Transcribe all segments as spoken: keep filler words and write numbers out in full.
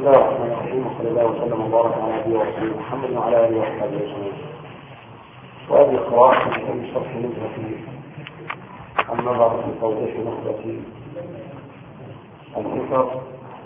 الله الرحمن الرحيم، وصلى الله وسلم وبارك على نبينا ورسوله محمد وعلى اله وصحبه اجمعين. وهذه قراءة في شرح نزهة النظر في توضيح نخبة الفكر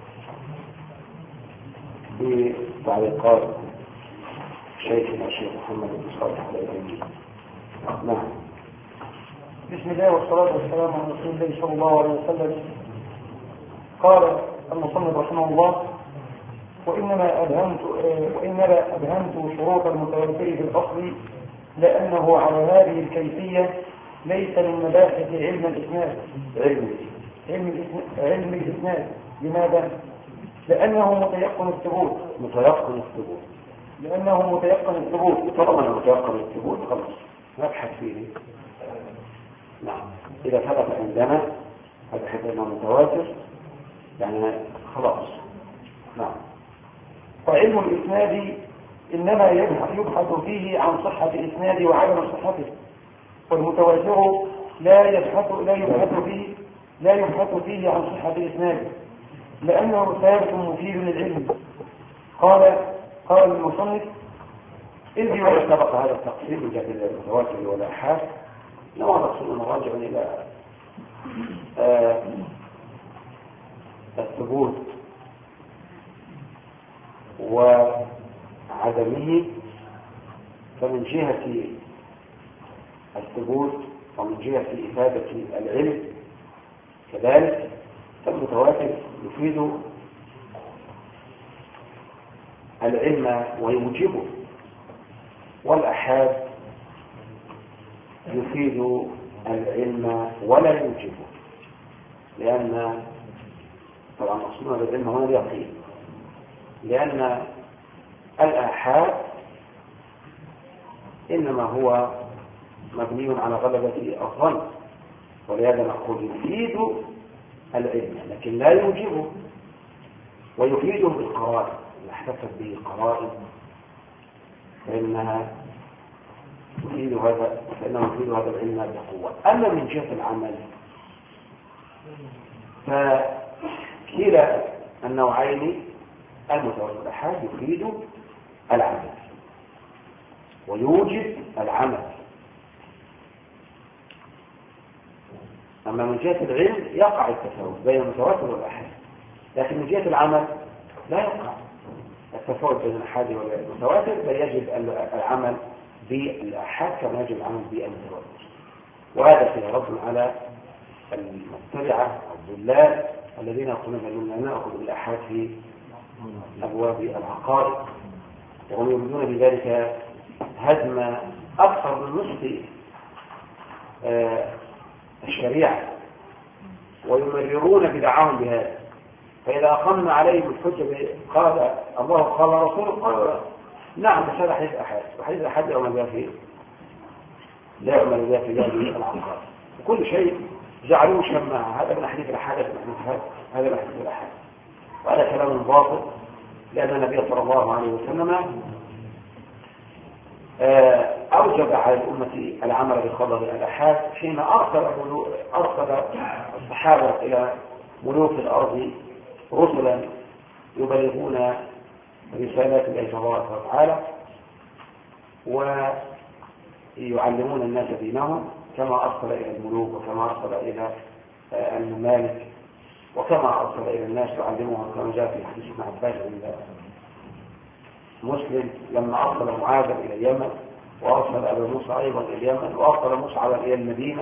بتعليقات شيخنا الشيخ محمد بن صالح العثيمين. نعم. بسم الله والصلاة والسلام على رسول الله صلى الله عليه وسلم. قال المصنف رحمه الله: وإنما أبهمت وإنما أبهمت شروط المتوفر في الأصل لأنه على هذه الكيفية ليس من مباحث علم الإسناد علم علم علم الإسناد. لماذا؟ لأنه متيقن الثبوت متيقن الثبوت لأنه متيقن الثبوت طالما متيقن الثبوت خلاص نبحث فيه. نعم. إذا ثبت عندنا هذا حتى أنه متواتر يعني خلاص. نعم. وعلم الإسناد إنما يبحث فيه عن صحة الإسناد وعدم صحته، والمتواتر لا يبحث لا يبحث فيه لا يبحث فيه عن صحة الإسناد لأنه ثابت مفيد للعلم. قال قال المصنف: إذ سبق هذا التقسيم من جهة المتواتر والآحاد لما تقصدون راجع إلى آه الثبوت وعدمه. فمن جهة الثبوت ومن جهة إفادة العلم كذلك فالمتواتر يفيد العلم ويوجبه، والآحاد يفيد العلم ولا يوجبه، لأن طبعا أصلنا بالعلم هنا اليقين، لأن الآحاد إنما هو مبني على غلبة الظن، ولهذا نقول يفيد العلم لكن لا يوجبه، ويفيده بالقرائن. إذا احتفت به قرائن فإنها تفيد هذا فإنه يفيد هذا العلم بقوة. أما من جهة العمل فكلا النوعين المتواتر والآحاد يفيد العمل ويوجب العمل. أما من جهة العلم يقع التفاوت بين المتواتر والآحاد، لكن من جهة العمل لا يقع التفاوت بين الآحاد والمتواتر، بل يجب العمل بالآحاد كما يجب العمل بالمتواتر. وهذا فيه رد على المبتدعة والضلال الذين يقولون أننا نأخذ بالآحاد في أبواب العقائد، وهم يريدون بذلك هدم أكثر من نصف الشريعة ويمررون بدعاهم بهذا. فإذا أقمنا عليهم الحجة قال الله قال رسوله قال نعم، بس هذا حديث أحد، وحديث أحد يعمل بها فيه لا يعمل بها في هذه العقائد. وكل شيء جعلوه شماعة، هذا من أحاديث الأحاد، هذا من أحاديث الأحاد، وهذا كلام باطل، لأن النبي صلى الله عليه وسلم أوجب على الأمة العمل بخبر الآحاد حين أرسل أرسل الصحابة إلى ملوك الأرض رسلا يبلغون رسالات الله تبارك وتعالى ويعلمون الناس دينهم، كما أرسل إلى الملوك وكما أرسل إلى الممالك وكما أرسل إلى الناس يعلمهم، كما جاء في حديث ابن عباس عند مسلم لما أرسل معاذ إلى اليمن، وأرسل أبا موسى أيضا إلى اليمن، وأرسل مصعبا إلى المدينة.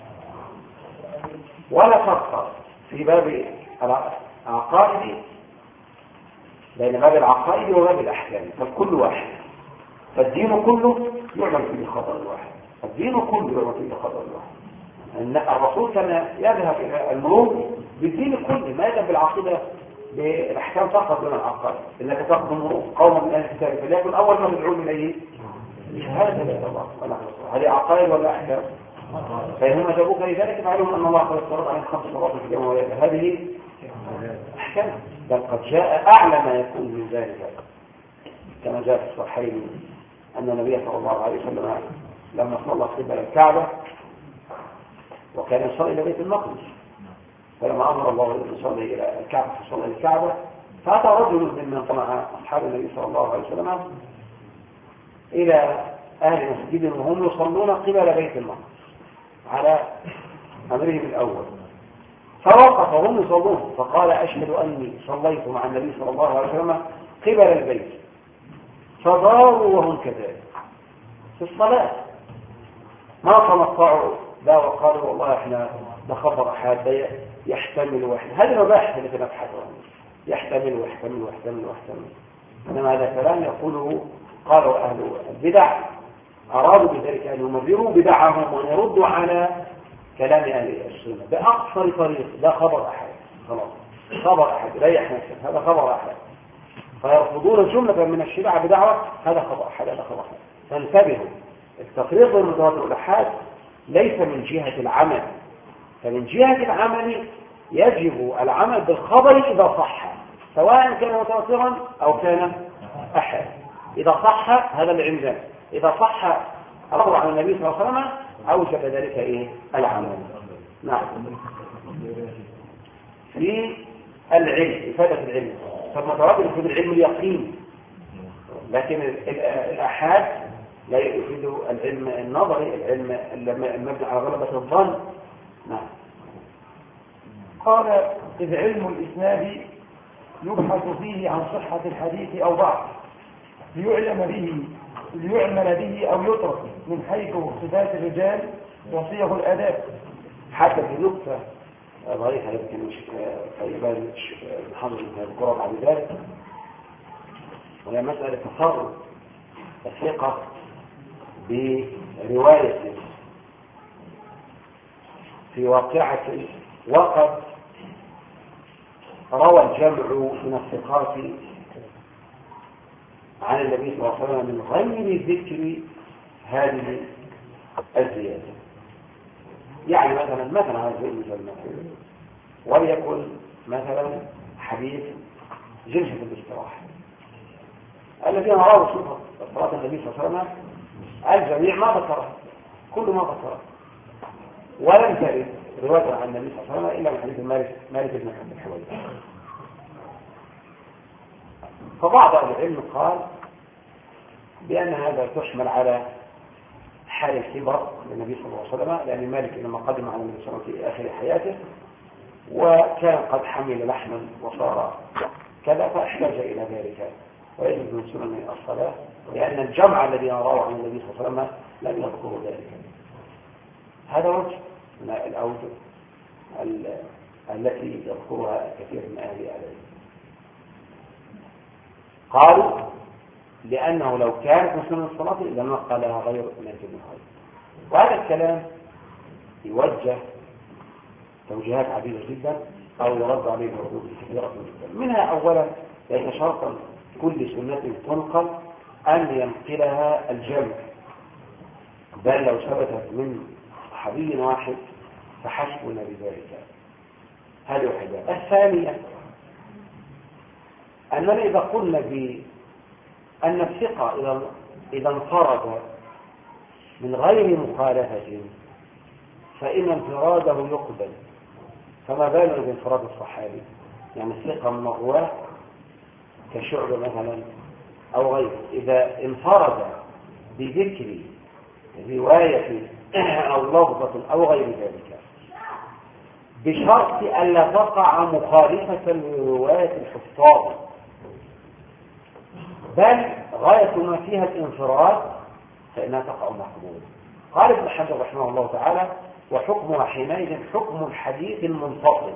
ولا فرق في باب العقائد بين باب العقائد وباب الأحكام، فالكل واحد، فالدين كله يعمل فيه خبر الواحد، الدين كله يعمل فيه خبر الواحد. أن الرسول كان يذهب إلى الملوك بالدين كله، ما يذهب بالعقيدة بالأحكام فقط من العقائد. إنك تقدم قوما من أهل الكتاب فليكن أول ما تدعون إليه شهادة لا إله إلا الله. هذه عقائد ولا أحكام؟ فإنهم جابوك لذلك فعلهم أن الله قد افترض عليهم خمس صلوات في اليوم والليلة، هذه أحكام، بل قد جاء أعلى ما يكون من ذلك، كما جاء في الصحيحين أن النبي صلى الله عليه وسلم لما صلى قبل الكعبة وكان يصلي إلى بيت المقدس، فلما أمر الله أن يصلي إلى الكعبة فصلى الكعبة فأتى رجل ممن صنع أصحاب النبي صلى الله عليه وسلم إلى أهل مسجد وهم يصلون قبل بيت المقدس على أمرهم الأول، فوقف وهم يصلون فقال أشهد أني صليت مع النبي صلى الله عليه وسلم قبل البيت، فضاروا وهم كذلك في الصلاة، ما تنطعوا ده وقالوا والله احنا ده خبر أحد يحتمل واحد. هذه المباحث التي نبحث عنها، يحتمل ويحتمل ويحتمل ويحتمل، إنما هذا كلام يقوله قالوا أهل البدع، أرادوا بذلك أن يمرروا بدعهم وأن يردوا على كلام أهل السنة بأقصر طريق. ده خبر أحد، خلاص خبر أحد ريح نفسك، هذا خبر أحد، فيرفضون جملة من الشريعة بدعوة هذا خبر أحد هذا خبر أحد. فانتبهوا، التفريق بين المتواتر والآحاد ليس من جهة العمل، فمن جهة العمل يجب العمل بالخبر إذا صح، سواء كان متواترا أو كان أحد. إذا صح هذا العمدان، إذا صح الخبر عن النبي صلى الله عليه وسلم أوجب ذلك إيه؟ العمل. نعم. في العلم، إفادة العلم، فالمتواتر يفيد العلم اليقين، لكن الآحاد لا يفيد العلم النظري، العلم المبني على غلبة الظن. نعم. قال إذ علم الإسناد يبحث فيه عن صحة الحديث أو ضعف ليعلم به ليعمل به أو يترك من حيث صفات الرجال وصيغ الآداب. حتى في نقطة ضعيفة يمكن طيبان محمد بن الكرة عن ذلك، وهي مسألة تفرد الثقة برواية في واقعة وقد روى الجمع من الثقات عن النبي صلى الله عليه وسلم من غير ذكر هذه الزيادة. يعني مثلا مثلا على سبيل المثال وليكن مثلا حديث جلسة الاستراحة الذين رووا صفة صلاة النبي صلى الله عليه وسلم الجميع ما ذكره، كل ما ذكره، ولم ترد رواية عن النبي صلى الله عليه وسلم إلا من حديث مالك مالك بن عبد الحويرث. فبعض أهل العلم قال بأن هذا تحمل على حال الكبر للنبي صلى الله عليه وسلم، لأن مالك لما قدم على النبي صلى الله عليه وسلم في آخر حياته وكان قد حمل لحما وصار كذا فاحتاج إلى ذلك، ويجب من سنن الصلاة، لأن الجمع الذي رواه عن النبي صلى الله عليه وسلم لم يذكروا ذلك. هذا وجه من الأوجه التي يذكرها كثير من أهل العلم. قالوا لأنه لو كانت من سنن الصلاة لما قالها غير مالك بن حويرث. وهذا الكلام يوجه توجيهات عديدة جدا أو يرد عليه ردود كثيرة جدا. منها أولا ليس شرطا كل سنة تنقل أن ينقلها الجمع، بل لو ثبتت من صحابي واحد فحسبنا بذلك. هذه واحدة. الثانية أننا إذا قلنا بأن الثقة إذا انفرد من غير مخالفة فإن انفراده يقبل، فما بالنا بانفراد الصحابي؟ يعني الثقة من الرواة كشعبة مثلا أو غيره، إذا انفرد بذكر رواية أو لفظة أو غير ذلك بشرط ألا تقع مخالفة لرواية الحفاظ، بل غاية ما فيها الانفراد فإنها تقع مقبولة. قال ابن حجر رحمه الله تعالى وحكمها حينئذ حكم الحديث المنفصل.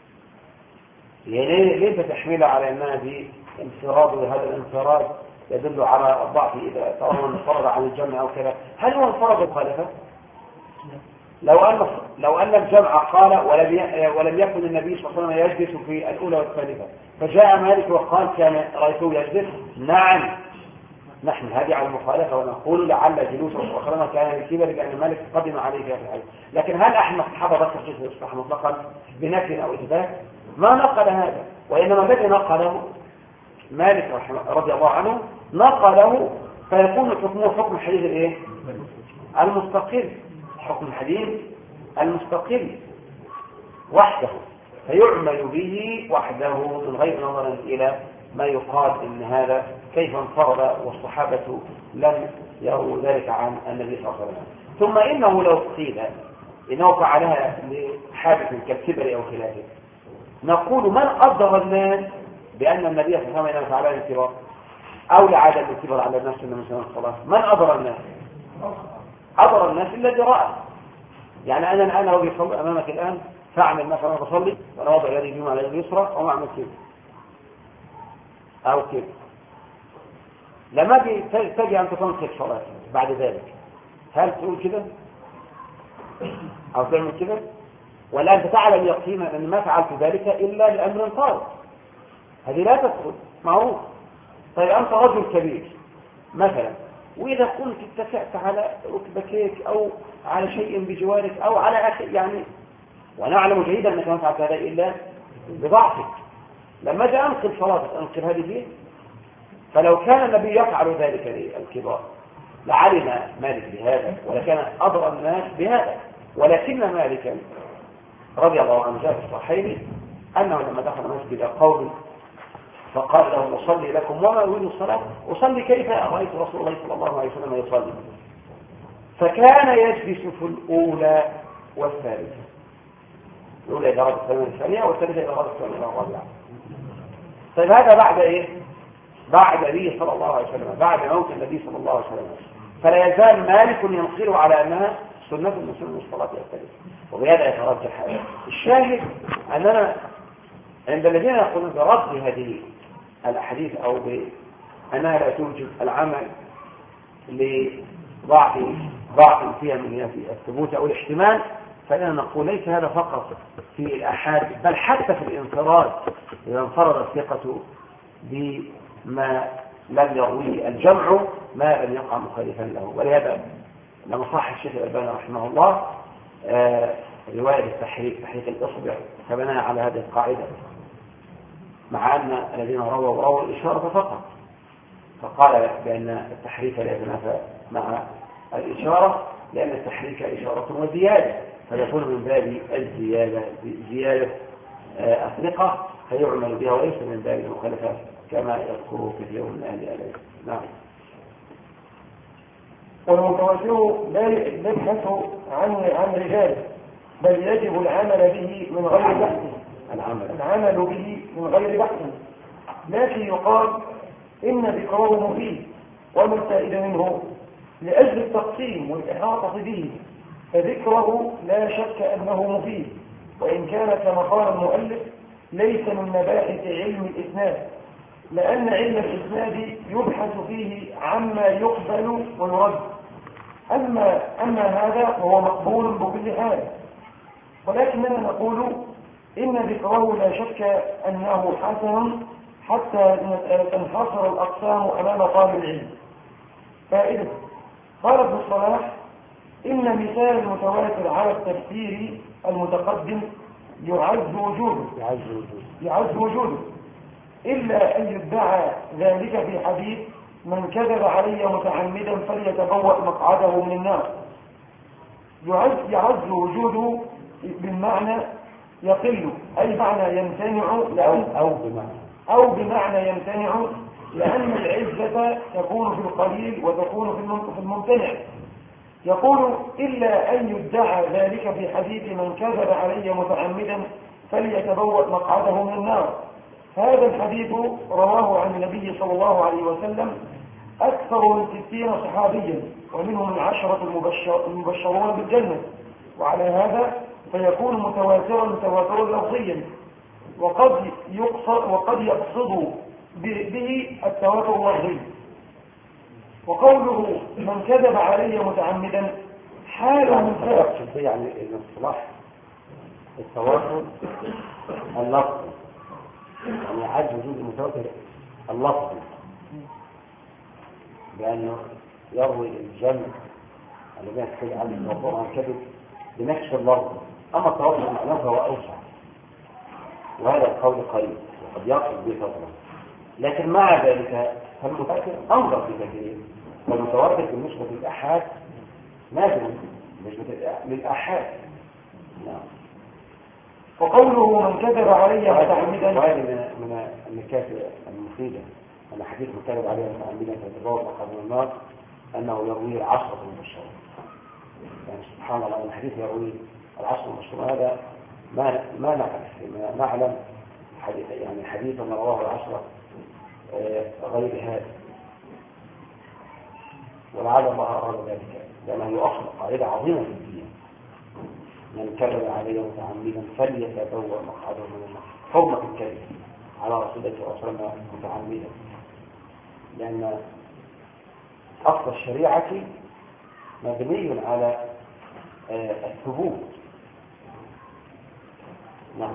يعني ليس تحميله على أنها دي انفراد، وهذا الانفراد يدل على الضعف إذا ترى انفرد عن الجمع أو كذا. هل هو انفرد مخالفة؟ لو أن لو أن الجمع قال ولم ولم يكن النبي صلى الله عليه وسلم يجلس في الأولى والثالثة، فجاء مالك وقال كان رأيته يجلس، نعم نحن هذه على المخالفة ونقول لعل جلوسه صلى الله عليه وسلم كان الكبر لأن مالك قدم عليه في هذا الحديث. لكن هل أحد الصحابة بس في الإصلاح مطلقا بنفي أو إثبات؟ ما نقل هذا، وإنما الذي نقله مالك رضي الله عنه نقله، فيكون حكمه حكم الحديث الايه المستقل، حكم الحديث المستقل وحده. فيعمل به وحده من غير نظر إلى ما يقال إن هذا كيف انفرد والصحابة لم يروا ذلك عن النبي صلى الله عليه وسلم. ثم إنه لو قيل إنه فعلها لحادث كالكبر أو خلافه، نقول من أضر الناس بأن النبي صلى الله عليه وسلم فعلها الانكبار أو لعدم الانكبار على الناس من سنة الصلاة؟ من أضر الناس؟ أضر الناس الذي رأى. يعني أنا الآن لو بيصلي أمامك الآن فأعمل مثلا بصلي وأنا وضع يدي اليمنى على اليد اليسرى أو أعمل كده أو كده، لما تجي أن تنصف صلاتك بعد ذلك هل تقول كده أو تعمل كده؟ ولا أنت تعلم يقينا أن ما فعلت ذلك إلا لأمر طارئ؟ هذه لا تدخل معروف. طيب أنت رجل كبير مثلا، وإذا كنت اتكأت على ركبتيك أو على شيء بجوارك أو على أخي يعني، ونعلم جيدا أنك ما فعلت هذا إلا بضعفك، لما جاء أنقل صلاتك أنقل هذه فيه. فلو كان النبي يفعل ذلك للكبار لعلم مالك بهذا ولكان أضر الناس بهذا. ولكن مالكا رضي الله عنه جاء في الصحيح أنه لما دخل مسجد قوم فقال لهم أصلي لكم وما أريد الصلاة، أصلي كيف رأيت رسول الله صلى الله عليه وسلم يصلي، فكان يجلس في الأولى والثالثة. الأولى إذا أراد الثانية الثانية والثالثة إذا أراد الثانية الرابعة. طيب هذا بعد إيه؟ بعد النبي صلى الله عليه وسلم، بعد موت النبي صلى الله عليه وسلم. فلا يزال مالك ينصر على أنها سنة من سنن الصلاة الثالثة، وبهذا يترجح هذا. الشاهد أننا عند الذين يقولون برد هذه الأحاديث أو بأنها لا توجد العمل لضعف ضعف فيها من الثبوت أو الاحتمال، فإننا نقول ليس هذا فقط في الأحاد بل حتى في الانفراد، إذا انفرد الثقة بما لم يرويه الجمع ما لم يقع مخالفا له. ولهذا لما صح الشيخ الألباني رحمه الله آه رواية التحريك تحريك الإصبع فبناء على هذه القاعدة، مع أن الذين رووا رووا الإشارة فقط، فقال بأن التحريك لا يتنافى مع الإشارة لأن التحريك إشارة وزيادة، فيكون من باب الزيادة زيادة الثقة فيعمل بها وليس من باب المخالفة كما يذكره كثير من أهل العلم. نعم. والمتواتر لا يبحث عن عن رجاله بل يجب العمل به من غير بحث العمل العمل به من غير بحث، لكن يقال إن ذكره مفيد والمستفيد منه لأجل التقسيم والإحاطة به، فذكره لا شك أنه مفيد، وإن كان كما قال المؤلف ليس من مباحث علم الإسناد، لأن علم الإسناد يبحث فيه عما يقبل ويرد، أما, أما هذا هو مقبول بكل حال. ولكننا نقول إن ذكره لا شك أنه حسن حتى تنحصر الأقسام أمام طالب العلم. فائدة: قال ابن الصلاح إن مثال المتواتر على التفسير المتقدم يعز وجوده يعز وجوده إلا أن يدعى ذلك في حديث من كذب علي متعمدا فليتبوأ مقعده من النار. يعز, يعز وجوده بالمعنى يقل، أي معنى يمتنع لأن أو بمعنى أو بمعنى يمتنع لأن العزة تكون في القليل وتكون في الممتنع. يقول إلا أن يدعى ذلك في حديث من كذب علي متعمدا فليتبوأ مقعده من النار. هذا الحديث رواه عن النبي صلى الله عليه وسلم أكثر من ستين صحابيا ومنهم العشرة المبشرون بالجنة، وعلى هذا فيكون متواترا تواترا لفظيا، وقد يقصد وقد يقصد به التواتر اللفظي. وقوله من كذب علي متعمدا حال من فرق يعني الاصطلاح التواتر اللفظي، يعني عاد وجود المتواتر اللفظي بأنه يروي الجمع الذي يحتاج عنه الموضوع عن كذب بنفس اللفظ. أما التواتر معناه فهو أوسع، وهذا القول قريب وقد يقصد به فترة، لكن مع ذلك فالمتواتر أنظر بكثير، والمتواتر بالنسبة للأحاد نازل بالنسبة للأحاد. نعم. وقوله من كذب علي متعمدا. وهذه من من النكات المفيدة أن حديث من كذب علي متعمدا فتبوأ مقعده من النار أنه يروي العشرة المبشرة. يعني سبحان الله الحديث يروي العشرة المبشرة. هذا ما ما نعرف ما نعلم حديث يعني حديث ما رواه العشرة غير هذا، ولعل الله أراد ذلك لأنه أصل قاعدة عظيمة في الدين: من كذب علي متعمدا فليتبوأ مقعده من النار. حرمة الكذب على رسول الله صلى الله عليه وسلم متعمدا، لأن أصل الشريعة مبني على الثبوت. نعم.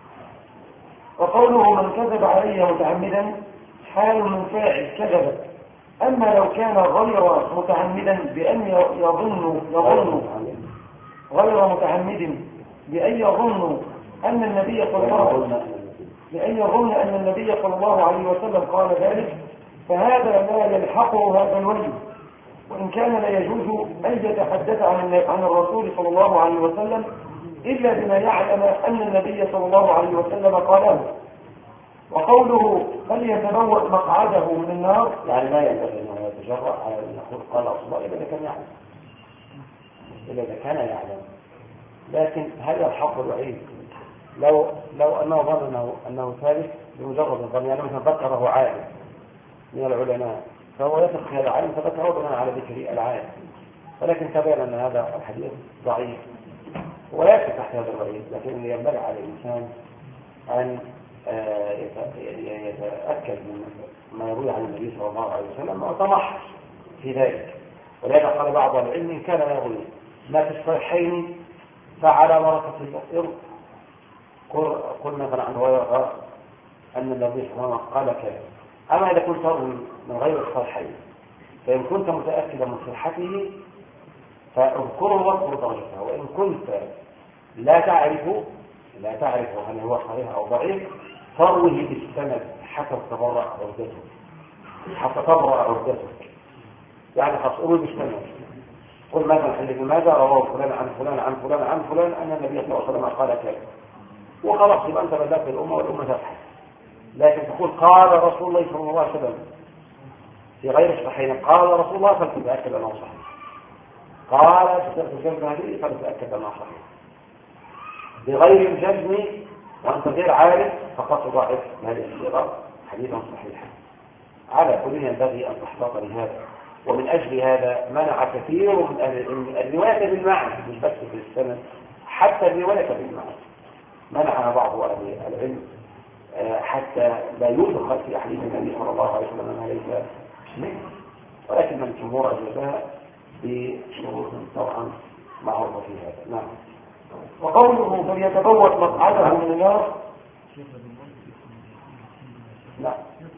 وقوله من كذب علي متعمدا حال من فاعل كذب، أما لو كان غير متعمدا بأن يظن يظن غير متعمد بأن يظن أن النبي صلى الله عليه وسلم بأن يظن أن النبي صلى الله عليه وسلم قال ذلك، فهذا لا يلحقه هذا الوجه، وإن كان لا يجوز أن يتحدث عن عن الرسول صلى الله عليه وسلم إلا بما يعلم أن النبي صلى الله عليه وسلم قاله. وقوله فليتبوأ مقعده من النار يعني لا ينبغي أنه يتجرأ على أن يقول قال رسول الله إلا إذا كان يعلم إلا إذا كان يعلم. لكن هل يلحق الوعيد لو لو أنه ظن أنه أنه ثالث بمجرد الظن؟ يعني مثلا ذكره عالم من العلماء فهو يثق هذا العالم فذكره بناء على ذكر العالم، ولكن تبين أن هذا الحديث ضعيف ولا يثق تحت هذا الوعيد. لكن ينبغي على الإنسان أن يتأكد من ما يروي عن النبي صلى الله عليه وسلم ويتمحص في ذلك. ولهذا قال بعض العلم إن كان يروي ما في الصحيحين فعلى ورقة البصير قل مثلا عن هريرة أن النبي صلى الله عليه وسلم قال كذا. أما إذا كنت تروي من غير الصحيحين فإن كنت متأكدا من صحته فاذكره واذكر ضعيفه، وإن كنت لا تعرفه لا تعرف هل هو صحيح أو ضعيف فروه بالسند حتى تبرأ عودته حتى تبرأ عودته. يعني خاص أروه بالسند. قل مثلا حديث ماذا رواه فلان عن فلان عن فلان عن فلان أن النبي صلى الله عليه وسلم قال كذا، وخلاص يبقى أنت بلغت الأمة والأمة تبحث. لكن تقول قال رسول الله صلى الله عليه وسلم في غير الصحيحين قال رسول الله فلتتأكد أنه صحيح، قال في الجزم هذه فلتتأكد أنه صحيح بغير الجزم وأنت غير عارف فقط ضعف هذه الصيغة حديثا صحيحا. على كل ينبغي أن تحتاط لهذا، ومن أجل هذا منع كثير من أهل العلم الرواية بالمعنى مش بس في السند، حتى الرواية بالمعنى منعها بعض أهل العلم حتى لا يدخل في أحاديث النبي صلى الله عليه وسلم أنها ليس منه، ولكن من الجمهور أجازها بشروط طبعا معروفة في هذا. نعم. وقوله فليتبوأ مقعده من النار لا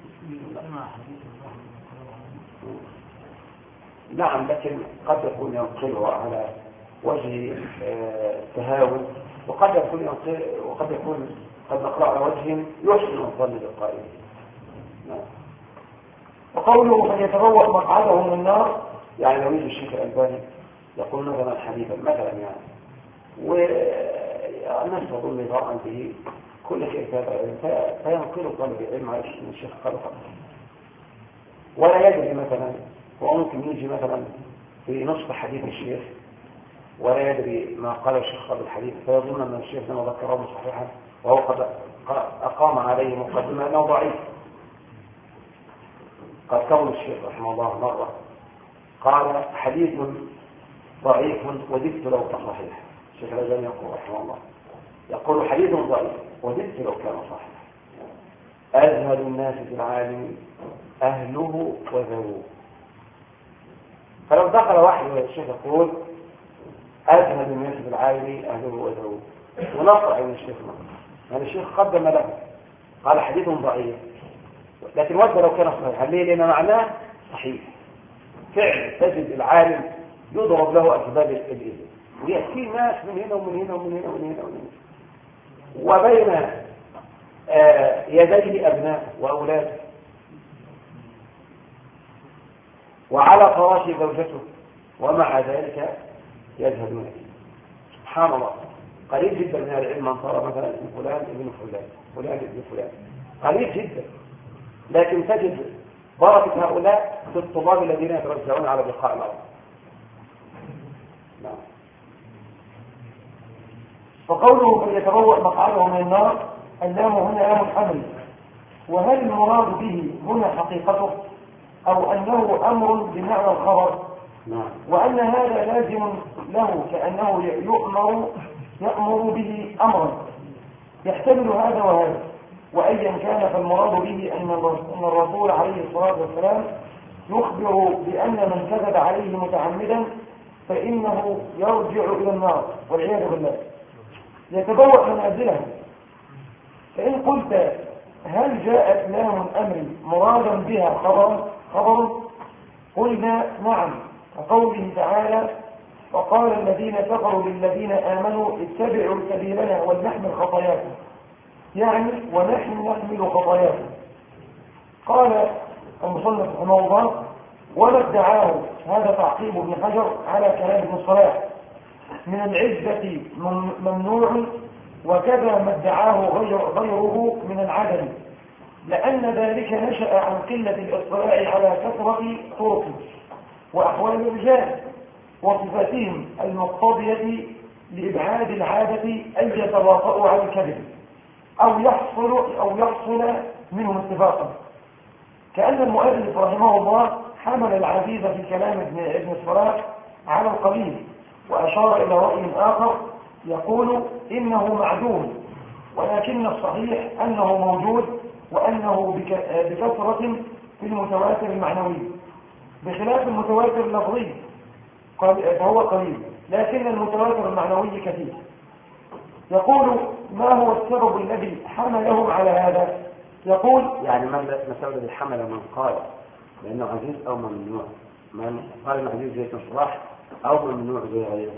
نعم، لكن قد يكون ينقله على وجه التهاون، وقد يكون ينقل وقد يكون قد نقرأ على وجه يحسن الظن بالقائل. نعم. وقوله فليتبوأ مقعده من النار يعني لو يجي الشيخ الألباني يقول مثلا حديثا مثلا يعني والناس تظن ضاء به كل شيء تابع فينقل طالب العلم على الشيخ قال فقط، ولا يدري مثلا وممكن يجي مثلا في نصف حديث الشيخ ولا يدري ما قال الشيخ قبل الحديث فيظن أن الشيخ لما ذكره صحيحا وهو قد أقام عليه مقدمة أنه ضعيف. قد كون الشيخ رحمه الله مرة قال حديث ضعيف وددت لو كان صحيح. الشيخ الألباني يقول رحمه الله يقول حديث ضعيف وددت لو كان صحيح. أجهل الناس في العالم أهله وذووه. فلو دخل واحد الشيخ يقول أجهل الناس في العالم أهله وذووه ونقرأ من الشيخ نقرأ يعني الشيخ قدم له قال حديث ضعيف لكن ود لو كان صحيح. ليه؟ لأن معناه صحيح. فعلا تجد العالم يضرب له أسباب الإذن ويأتي ناس من هنا ومن هنا ومن هنا ومن هنا ومن هنا وبين آه يديه أبناء وأولاد وعلى فراش زوجته ومع ذلك يذهبون فيه. سبحان الله. قليل جدا من العلم من صار مثلا ابن فلان ابن فلان فلان ابن فلان، قليل جدا. لكن تجد بركة هؤلاء في الطلاب الذين يترجعون على بقاع الأرض. نعم. وقوله فليتبوأ مقعده من النار، اللام هنا لام الحمل، وهل المراد به هنا حقيقته أو أنه أمر بمعنى الخبر؟ نعم. وأن هذا لازم له كأنه يؤمر يأمر به أمرا يحتمل هذا وهذا. وأيا كان فالمراد به أن الرسول عليه الصلاة والسلام يخبر بأن من كذب عليه متعمدا فإنه يرجع إلى النار والعياذ بالله، يتبوأ منازله. فإن قلت هل جاءت لام الأمر مرادا بها خبر خبر قلنا نعم، كقوله تعالى وقال الذين كفروا للذين آمنوا اتبعوا سبيلنا ولنحمل خطاياكم، يعني ونحن نحمل خطاياكم. قال المصنف رحمه الله وما ادعاه هذا تعقيب ابن حجر على كلام ابن الصلاح من العزة ممنوع، وكذا ما ادعاه غير غيره من العدم، لأن ذلك نشأ عن قلة الاطلاع على كثرة طرق وأحوال الرجال وصفاتهم المقتضية لإبعاد العادة أن يتواطؤوا على الكذب أو يحصل أو يحصل منهم اتفاقا. كأن المؤلف رحمه الله حمل العزيز في كلام ابن ابن الصلاح على القليل، وأشار إلى رأي آخر يقول إنه معدوم، ولكن الصحيح أنه موجود وأنه بكثرة في المتواتر المعنوي، بخلاف المتواتر اللفظي فهو قليل، لكن المتواتر المعنوي كثير. يقول ما هو السبب الذي حملهم على هذا؟ يقول يعني ما السبب الذي حمل من قال لأنه عزيز أو ممنوع، من قال إنه عزيز زي الصلاح أو ممنوع زي غيره.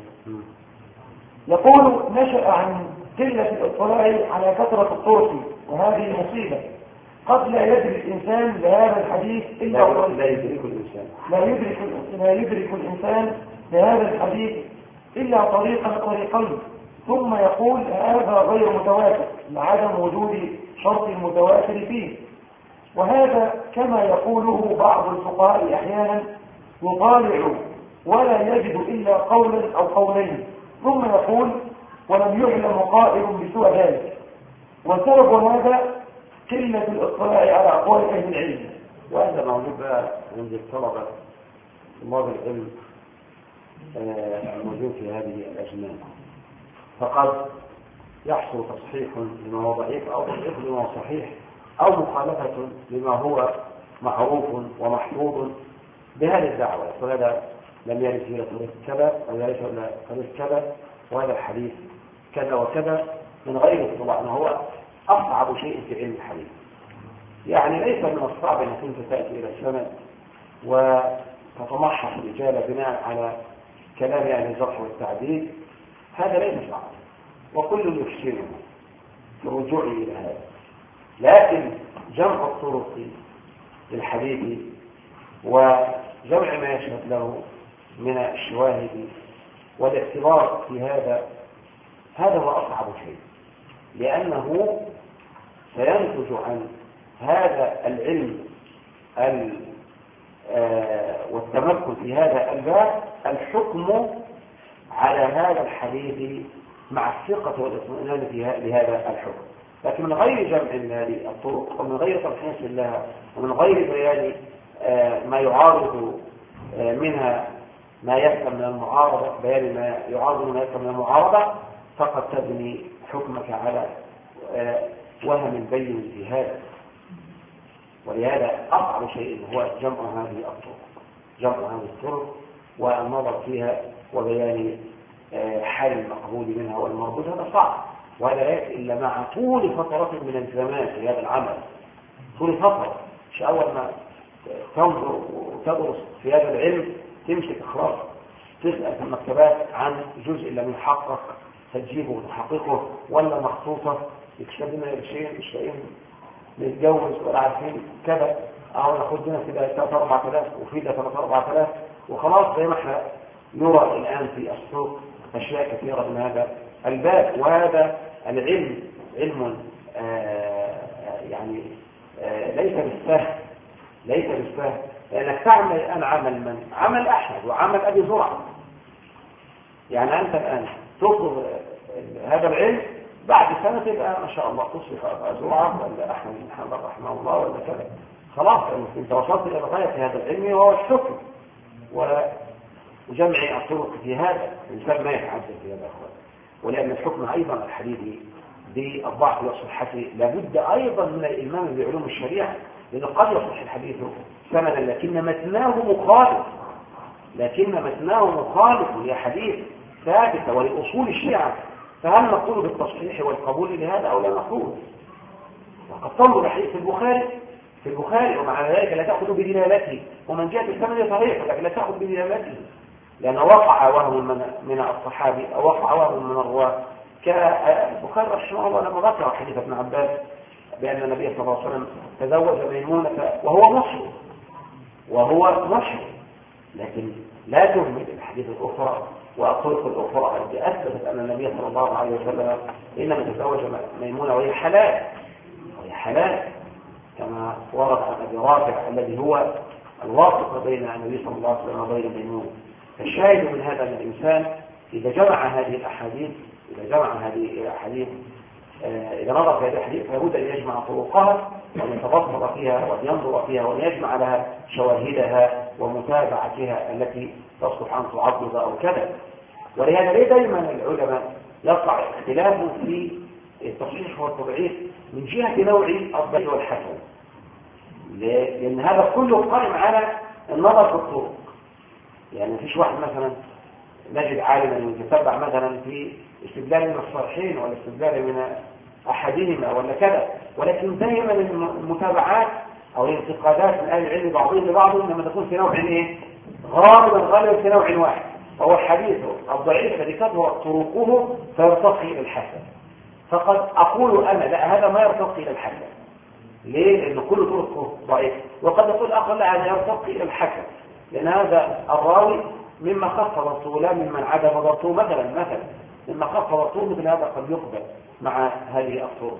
يقول نشأ عن قلة الاطلاع على كثرة الطرق، وهذه مصيبة. قد لا يدري الإنسان لهذا الحديث إلا لا, لا يدرك الإنسان لا يدرك لا يدرك الإنسان لهذا الحديث إلا طريقا طريقين، ثم يقول هذا غير متواتر لعدم وجود شرط المتواتر فيه. وهذا كما يقوله بعض الفقهاء أحيانا يطالع ولا يجد إلا قولا أو قولين، ثم يقول ولم يعلم قائل بسوى ذلك. وسبب هذا قلة الاطلاع على أقوال أهل العلم. وهذا موجود بقى عند الطلبة طلاب العلم الموجود في هذه الأزمان، فقد يحصل تصحيح لما هو ضعيف أو تصحيح لما هو صحيح أو مخالفة لما هو معروف ومحفوظ بهذه الدعوة. وهذا لم يرد إلى طريق كذا أو يرد إلى طريق كذا، وهذا الحديث كذا وكذا من غير اطلاع، وهو أصعب شيء في علم الحديث. يعني ليس من الصعب أن كنت تأتي إلى السند وتتمحص الإجابة بناء على كلام أهل الجرح والتعديل، هذا ليس صعب وكل يحسنه في الرجوع إلى هذا. لكن جمع الطرق للحديث وجمع ما يشهد له من الشواهد والاعتبار في هذا، هذا هو أصعب شيء، لأنه سينتج عن هذا العلم والتمكن في هذا الباب الحكم على هذا الحديث مع الثقة والاطمئنان لهذا الحكم. لكن من غير جمع هذه الطرق ومن غير تلخيص لها ومن غير بيان ما يعارض منها ما يفهم من المعارضة، بيان ما يعارض ما يفهم من المعارضة، فقد تبني حكمك على وهم بين في هذا. ولهذا أصعب شيء هو جمع هذه الطرق، جمع هذه الطرق والنظر فيها وبيان حال المقبول منها والمردود. هذا صعب، وهذا لا يأتي إلا مع طول فترة من الزمان في هذا العمل، طول فترة. مش أول ما تنظر وتدرس في هذا العلم تمشي تخلص تسأل في المكتبات عن جزء لم يحقق تجيبه وتحققه، ولا مخصوصة يكشفنا الشيء مش لاقيين نتجوز ولا عارفين كذا، أو ناخد لنا كده ثلاثة أربعة آلاف وفي ده ثلاثة أربعة آلاف وخلاص. زي ما احنا نرى الآن في السوق أشياء كثيرة من هذا الباب. وهذا العلم علم آه يعني آه ليس بالسهل، ليس بالسهل، لأنك تعمل الآن عمل من؟ عمل أحمد وعمل أبي زرعة. يعني أنت الآن تطلب هذا العلم، بعد سنة تبقى ما شاء الله تصبح أبا زرعة ولا أحمد بن حنبل رحمه الله ولا كذا، خلاص أنت وصلت إلى غاية في هذا العلم وهو الحكم وجمع الطرق في هذا. الإنسان ما يتعجل في هذا أخوان، ولأن الحكم أيضا الحديثي بالضعف والصحة لابد أيضا من الإلمام بعلوم الشريعة، لأنه قد يصح الحديث سندا لكن متناه مخالف، لكن متناه مخالف لحديث ثابتة ولأصول الشريعة. فهل نقول بالتصحيح والقبول لهذا أو لا نقول؟ وقد تنظر حديث البخاري في البخاري ومع ذلك لا تأخذ بدلالته، ومن جاء بالثمن صحيح لكن لا تأخذ بدلالته، لأنه وقع وهم من, من الصحابي أو وقع وهم من الرواة. كالبخاري رحمه الله لما ذكر حديث ابن عباس بأن النبي صلى الله عليه وسلم تزوج ميمونة وهو محرم، وهو محرم، لكن لا تهمل الحديث الأخرى والطرق الأخرى التي أثبتت أن النبي صلى الله عليه وسلم إنما تزوج ميمونة وهي حلال، وهي حلال كما ورد عن أبي رافع الذي هو الواسطة بين النبي صلى الله عليه وسلم وبين ميمونة. فالشاهد من هذا أن الإنسان إذا جمع هذه الأحاديث إذا جمع هذه الأحاديث إذا نظر في هذه الأحاديث لابد أن يجمع طرقها وأن يتبصر فيها وأن ينظر فيها وأن يجمع لها شواهدها ومتابعتها التي تصلح أن تعضد أو كذا. ولهذا ليه دائما العلماء يقع اختلاف في التصحيح والتضعيف من جهة نوع الضعيف والحسن، لأن هذا كله قائم على النظر في الطرق. يعني مفيش واحد مثلا نجد عالما يتتبع مثلا في استدلال من الصالحين ولا استدلال من أحدهما ولا كذا، ولكن دائما المتابعات أو الانتقادات من أهل العلم بعضهم لبعض لما تكون في نوع إيه؟ غالبا غالبا في نوع واحد، وهو الحديث الضعيف الذي كثر طرقه فيرتقي إلى الحسن. فقد أقول أنا لا، هذا ما يرتقي إلى الحسن. ليه؟ لأن كل طرقه ضعيف. وقد يقول آخر لا، هذا يرتقي إلى الحسن، لأن هذا الراوي مما خف ضبطه لا ممن عدم ضبطه. مثلا مثلا مما خف ضبطه مثل هذا قد يقبل مع هذه الطرق.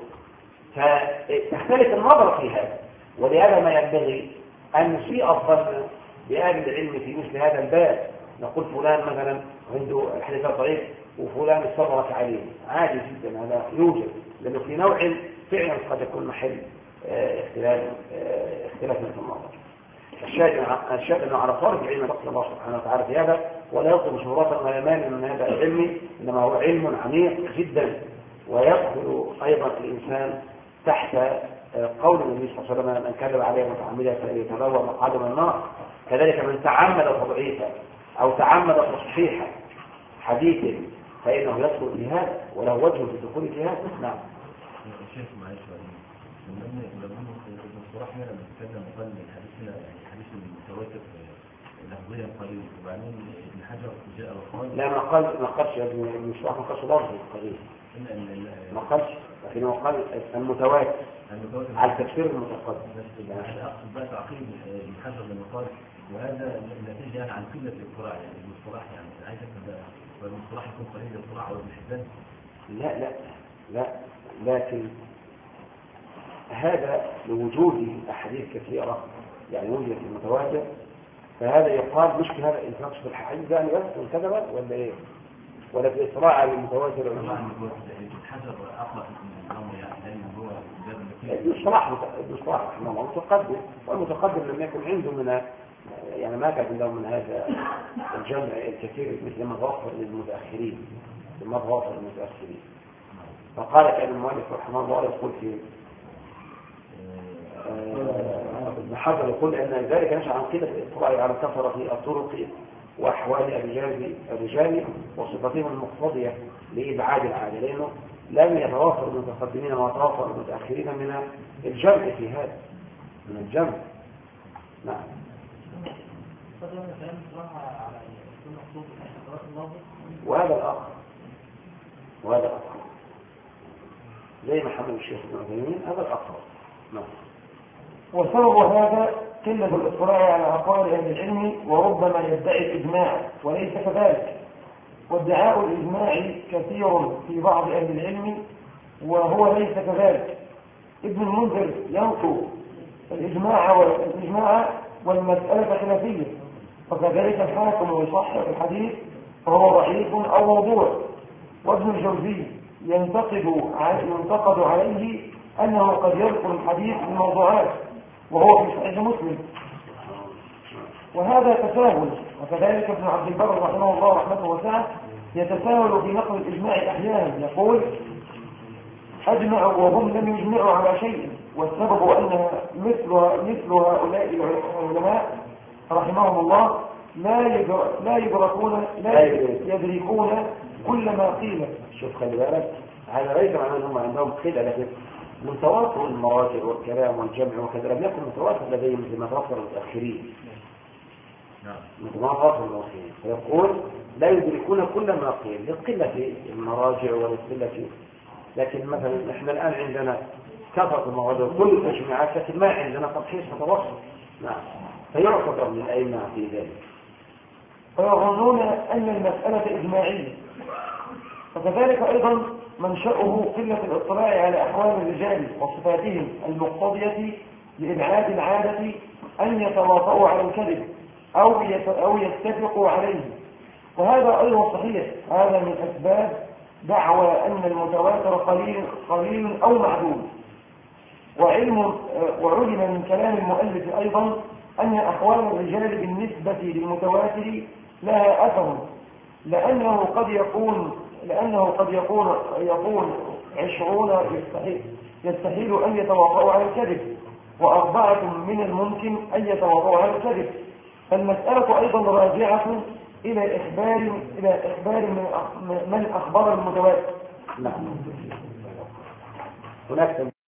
فتختلف النظر في هذا، ولهذا ما ينبغي أن نسيء الظن بأهل العلم في مثل هذا الباب. نقول فلان مثلا عنده الحديث ضعيف وفلان استدرك عليه، عادي جدا، هذا يوجد، لأنه في نوع فعلا قد يكون محل اختلاف اختلاف في النظر. الشاهد أنه على طالب العلم يتقي الله سبحانه وتعالى في هذا، ولا يطلب شهرة ولا مال من هذا العلم، إنما هو علم عميق جدا، ويدخل أيضا الإنسان تحت قول النبي صلى الله عليه وسلم من كذب عليه متعمدا فليتبوأ مقعده من النار. كذلك من تعمد تضعيفا أو تعمد تصحيحا حديث فإنه يدخل في هذا وله وجه في الدخول في هذا. نعم. الشيخ معلش لما لما الصراحة هنا لما تكلم قال الحديث هنا يعني حديث المتواتر لفظيا قليل، وبعدين ابن حجر جاء وقال لا ما قال ما قالش ابن الصراحة ما قالش لفظي قليل، ما قالش، لكنه قال المتواتر على التفسير المتقدم. يعني اقصد بقى تعقيب ابن حجر لما قال وهذا النتيجه يعني عن قله الاطلاع، يعني المصطلح يعني عايزك والمصطلح يكون قليل الاطلاع وابن حبان. لا لا لا لكن هذا لوجود احاديث كثيره يعني وجدت في المتواتر، فهذا يقال مش هذا انت في الحديث ده يعني بس كذب ولا ايه؟ ولا في اطلاع على المتواتر ولا حجر اقرا من الامر يعني دايما هو المصطلح المصطلح رحمه الله متقدم، والمتقدم لم يكن عنده من يعني ما كان عنده من هذا الجمع الكثير مثل ما ضافر للمتاخرين ما ضافر للمتاخرين. فقال كان المؤلف رحمه الله يقول في ابن حجر يقول ان ذلك نشأ عن قله الاطلاع على كثره الطرق واحوال الرجال الرجال وصفاتهم المقتضيه لابعاد العاده، لانه لم يتوافر المتقدمين ويتوافر المتاخرين من الجمع في هذا من الجمع. نعم. وهذا الاخر وهذا الاخر زي ما حمل الشيخ ابن عثيمين هذا الاخر. نعم. وسبب هذا قلة الاطلاع على أقوال أهل العلم، وربما يدعي الإجماع وليس كذلك، وادعاء الإجماع كثير في بعض أهل العلم وهو ليس كذلك. ابن المنذر ينقل الإجماع والإجماع والمسألة خلافية، وكذلك الحاكم يصحح الحديث فهو ضعيف أو موضوع. وابن الجوزي ينتقد ينتقد عليه أنه قد يذكر الحديث بالموضوعات وهو في صحيح مسلم، وهذا تساهل. وكذلك ابن عبد البر رحمه الله رحمه واسعة يتساهل في نقل الإجماع أحيانا، يقول أجمعوا وهم لم يجمعوا على شيء، والسبب أن مثل مثل هؤلاء العلماء رحمهم الله لا لا يدركون لا يدركون كل ما قيل. شوف خلي بالك، هذا ليس معناه انهم عندهم قله، لكن من تواتر المراجع والكلام والجمع وكذا لم يكن متواتر لديهم مثل ما تواتر المتاخرين. نعم مثل ما تواتر المتاخرين، فيقول لا يدركون كل ما قيل لقله المراجع ولقله. لكن مثلا احنا الان عندنا كثره المراجع كل التجميعات، لكن ما عندنا تلخيص متوسط. نعم فيعتبر من الائمه في ذلك. ويظنون أن المسألة إجماعية، وكذلك أيضا منشأه قلة الاطلاع على أحوال الرجال وصفاتهم المقتضية لإبعاد العادة أن يتواطؤوا على الكذب أو أو يتفقوا عليه. وهذا أيضا صحيح، هذا من أسباب دعوى أن المتواتر قليل قليل أو معدوم. وعلم وعلم من كلام المؤلف أيضا أن أحوال الرجال بالنسبة للمتواتر لها أثر، لأنه قد يكون لأنه قد يكون يكون عشرون يستحيل, يستحيل أن يتواطؤوا على الكذب، وأربعة من الممكن أن يتواطؤوا على الكذب. فالمسألة أيضا راجعة إلى إخبار إلى إخبار من أخبار المتواتر. هناك